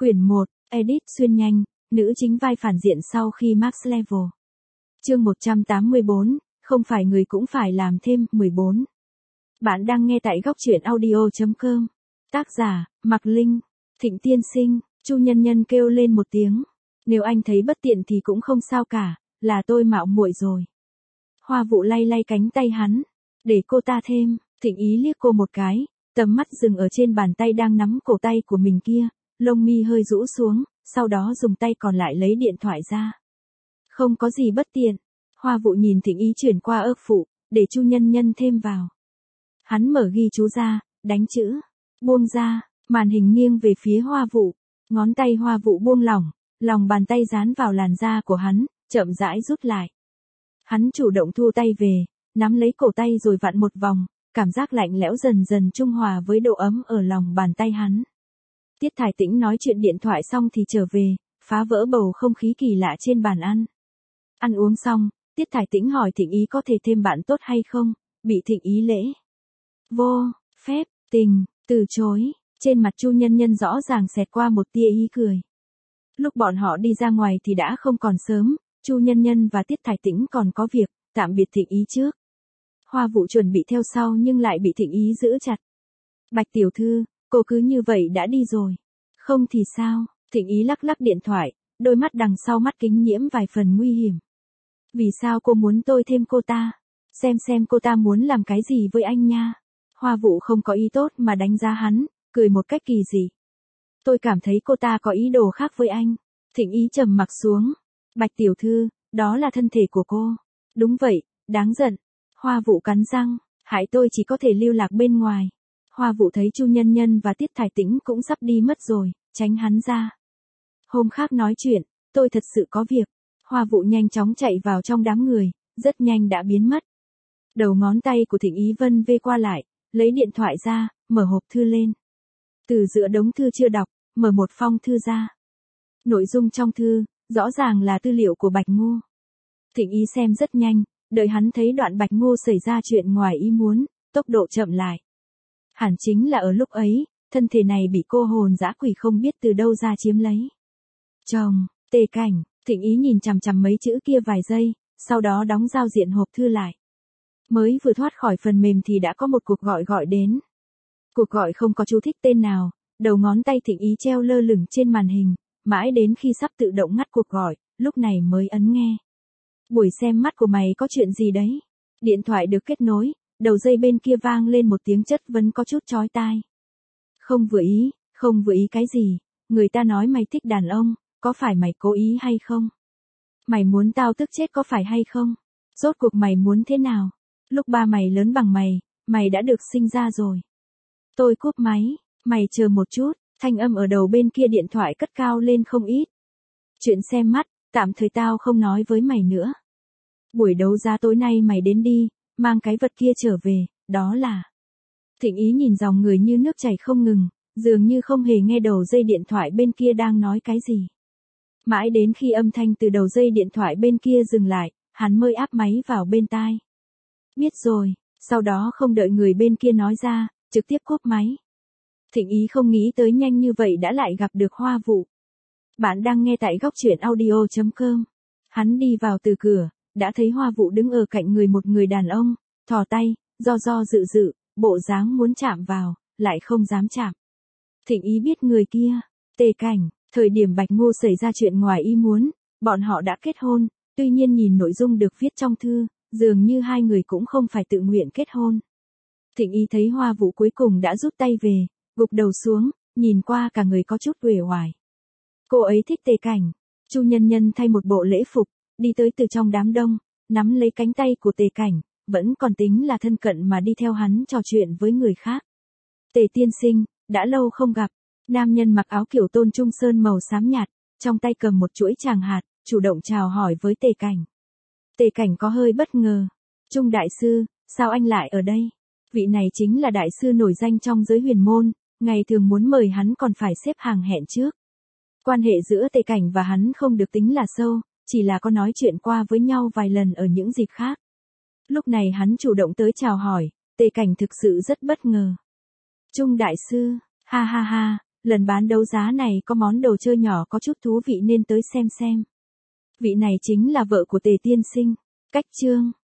Quyển 1, Edit xuyên nhanh, nữ chính vai phản diện sau khi Max Level. Chương 184, không phải người cũng phải làm thêm, 14. Bạn đang nghe tại góc truyện audio.com. Tác giả, Mạc Linh. Thịnh tiên sinh, Chu Nhân Nhân kêu lên một tiếng. Nếu anh thấy bất tiện thì cũng không sao cả, là tôi mạo muội rồi. Hoa Vụ lay lay cánh tay hắn. Để cô ta thêm, Thịnh ý liếc cô một cái, tầm mắt dừng ở trên bàn tay đang nắm cổ tay của mình kia, lông mi hơi rũ xuống, sau đó dùng tay còn lại lấy điện thoại ra. Không có gì bất tiện. Hoa Vụ nhìn Thịnh ý chuyển qua ơ phụ, để Chu Nhân Nhân thêm vào. Hắn mở ghi chú ra, đánh chữ, buông ra, màn hình nghiêng về phía Hoa Vụ. Ngón tay Hoa Vụ buông lỏng, lòng bàn tay dán vào làn da của hắn, chậm rãi rút lại. Hắn chủ động thu tay về, nắm lấy cổ tay rồi vặn một vòng, cảm giác lạnh lẽo dần dần trung hòa với độ ấm ở lòng bàn tay hắn. Tiết Thải Tĩnh nói chuyện điện thoại xong thì trở về, phá vỡ bầu không khí kỳ lạ trên bàn ăn. Ăn uống xong, Tiết Thải Tĩnh hỏi Thịnh ý có thể thêm bạn tốt hay không, bị Thịnh ý lễ. Vô, phép, tình, từ chối, trên mặt Chu Nhân Nhân rõ ràng xẹt qua một tia ý cười. Lúc bọn họ đi ra ngoài thì đã không còn sớm, Chu Nhân Nhân và Tiết Thải Tĩnh còn có việc, tạm biệt Thịnh ý trước. Hoa Vụ chuẩn bị theo sau nhưng lại bị Thịnh ý giữ chặt. Bạch tiểu thư, cô cứ như vậy đã đi rồi. Không thì sao? Thịnh ý lắc lắc điện thoại, đôi mắt đằng sau mắt kính nhiễm vài phần nguy hiểm. Vì sao cô muốn tôi thêm cô ta? Xem cô ta muốn làm cái gì với anh nha. Hoa Vụ không có ý tốt mà đánh giá hắn, cười một cách kỳ dị. Tôi cảm thấy cô ta có ý đồ khác với anh. Thịnh ý trầm mặc xuống. Bạch tiểu thư, đó là thân thể của cô. Đúng vậy, đáng giận. Hoa Vụ cắn răng, hại tôi chỉ có thể lưu lạc bên ngoài. Hoa Vụ thấy Chu Nhân Nhân và Tiết Thải Tĩnh cũng sắp đi mất rồi, tránh hắn ra. Hôm khác nói chuyện, tôi thật sự có việc. Hoa Vụ nhanh chóng chạy vào trong đám người, rất nhanh đã biến mất. Đầu ngón tay của Thịnh ý vân vê qua lại, lấy điện thoại ra, mở hộp thư lên. Từ giữa đống thư chưa đọc, mở một phong thư ra. Nội dung trong thư, rõ ràng là tư liệu của Bạch Ngô. Thịnh ý xem rất nhanh, đợi hắn thấy đoạn Bạch Ngô xảy ra chuyện ngoài ý muốn, tốc độ chậm lại. Hẳn chính là ở lúc ấy, thân thể này bị cô hồn dã quỷ không biết từ đâu ra chiếm lấy. Chồng, Tề Cảnh, Thịnh ý nhìn chằm chằm mấy chữ kia vài giây, sau đó đóng giao diện hộp thư lại. Mới vừa thoát khỏi phần mềm thì đã có một cuộc gọi đến. Cuộc gọi không có chú thích tên nào, đầu ngón tay Thịnh ý treo lơ lửng trên màn hình, mãi đến khi sắp tự động ngắt cuộc gọi, lúc này mới ấn nghe. Buổi xem mắt của mày có chuyện gì đấy? Điện thoại được kết nối, đầu dây bên kia vang lên một tiếng chất vấn có chút chói tai. Không vừa ý cái gì? Người ta nói mày thích đàn ông, có phải mày cố ý hay không? Mày muốn tao tức chết có phải hay không? Rốt cuộc mày muốn thế nào? Lúc ba mày lớn bằng mày đã được sinh ra rồi. Tôi cúp máy, mày chờ một chút, thanh âm ở đầu bên kia điện thoại cất cao lên không ít. Chuyện xem mắt, tạm thời tao không nói với mày nữa. Buổi đấu giá tối nay mày đến đi, mang cái vật kia trở về, đó là... Thịnh ý nhìn dòng người như nước chảy không ngừng, dường như không hề nghe đầu dây điện thoại bên kia đang nói cái gì. Mãi đến khi âm thanh từ đầu dây điện thoại bên kia dừng lại, hắn mới áp máy vào bên tai. Biết rồi, sau đó không đợi người bên kia nói ra, trực tiếp cúp máy. Thịnh ý không nghĩ tới nhanh như vậy đã lại gặp được Hoa Vụ. Bạn đang nghe tại góc truyện audio.com. Hắn đi vào từ cửa, đã thấy Hoa Vụ đứng ở cạnh một người đàn ông, thò tay, do dự, bộ dáng muốn chạm vào, lại không dám chạm. Thịnh ý biết người kia, Tề Cảnh, thời điểm Bạch Ngô xảy ra chuyện ngoài ý muốn, bọn họ đã kết hôn, tuy nhiên nhìn nội dung được viết trong thư, dường như hai người cũng không phải tự nguyện kết hôn. Thịnh ý thấy Hoa Vụ cuối cùng đã rút tay về, gục đầu xuống, nhìn qua cả người có chút uể oải. Cô ấy thích Tề Cảnh. Chu Nhân Nhân thay một bộ lễ phục, đi tới từ trong đám đông, nắm lấy cánh tay của Tề Cảnh, vẫn còn tính là thân cận mà đi theo hắn trò chuyện với người khác. Tề tiên sinh, đã lâu không gặp. Nam nhân mặc áo kiểu tôn trung sơn màu xám nhạt, trong tay cầm một chuỗi tràng hạt, chủ động chào hỏi với Tề Cảnh. Tề Cảnh có hơi bất ngờ. Trung đại sư, sao anh lại ở đây? Vị này chính là đại sư nổi danh trong giới huyền môn, ngày thường muốn mời hắn còn phải xếp hàng hẹn trước. Quan hệ giữa Tề Cảnh và hắn không được tính là sâu, chỉ là có nói chuyện qua với nhau vài lần ở những dịp khác. Lúc này hắn chủ động tới chào hỏi, Tề Cảnh thực sự rất bất ngờ. Trung đại sư, ha ha ha, Lần bán đấu giá này có món đồ chơi nhỏ có chút thú vị nên tới xem. Vị này chính là vợ của Tề tiên sinh. Cách chương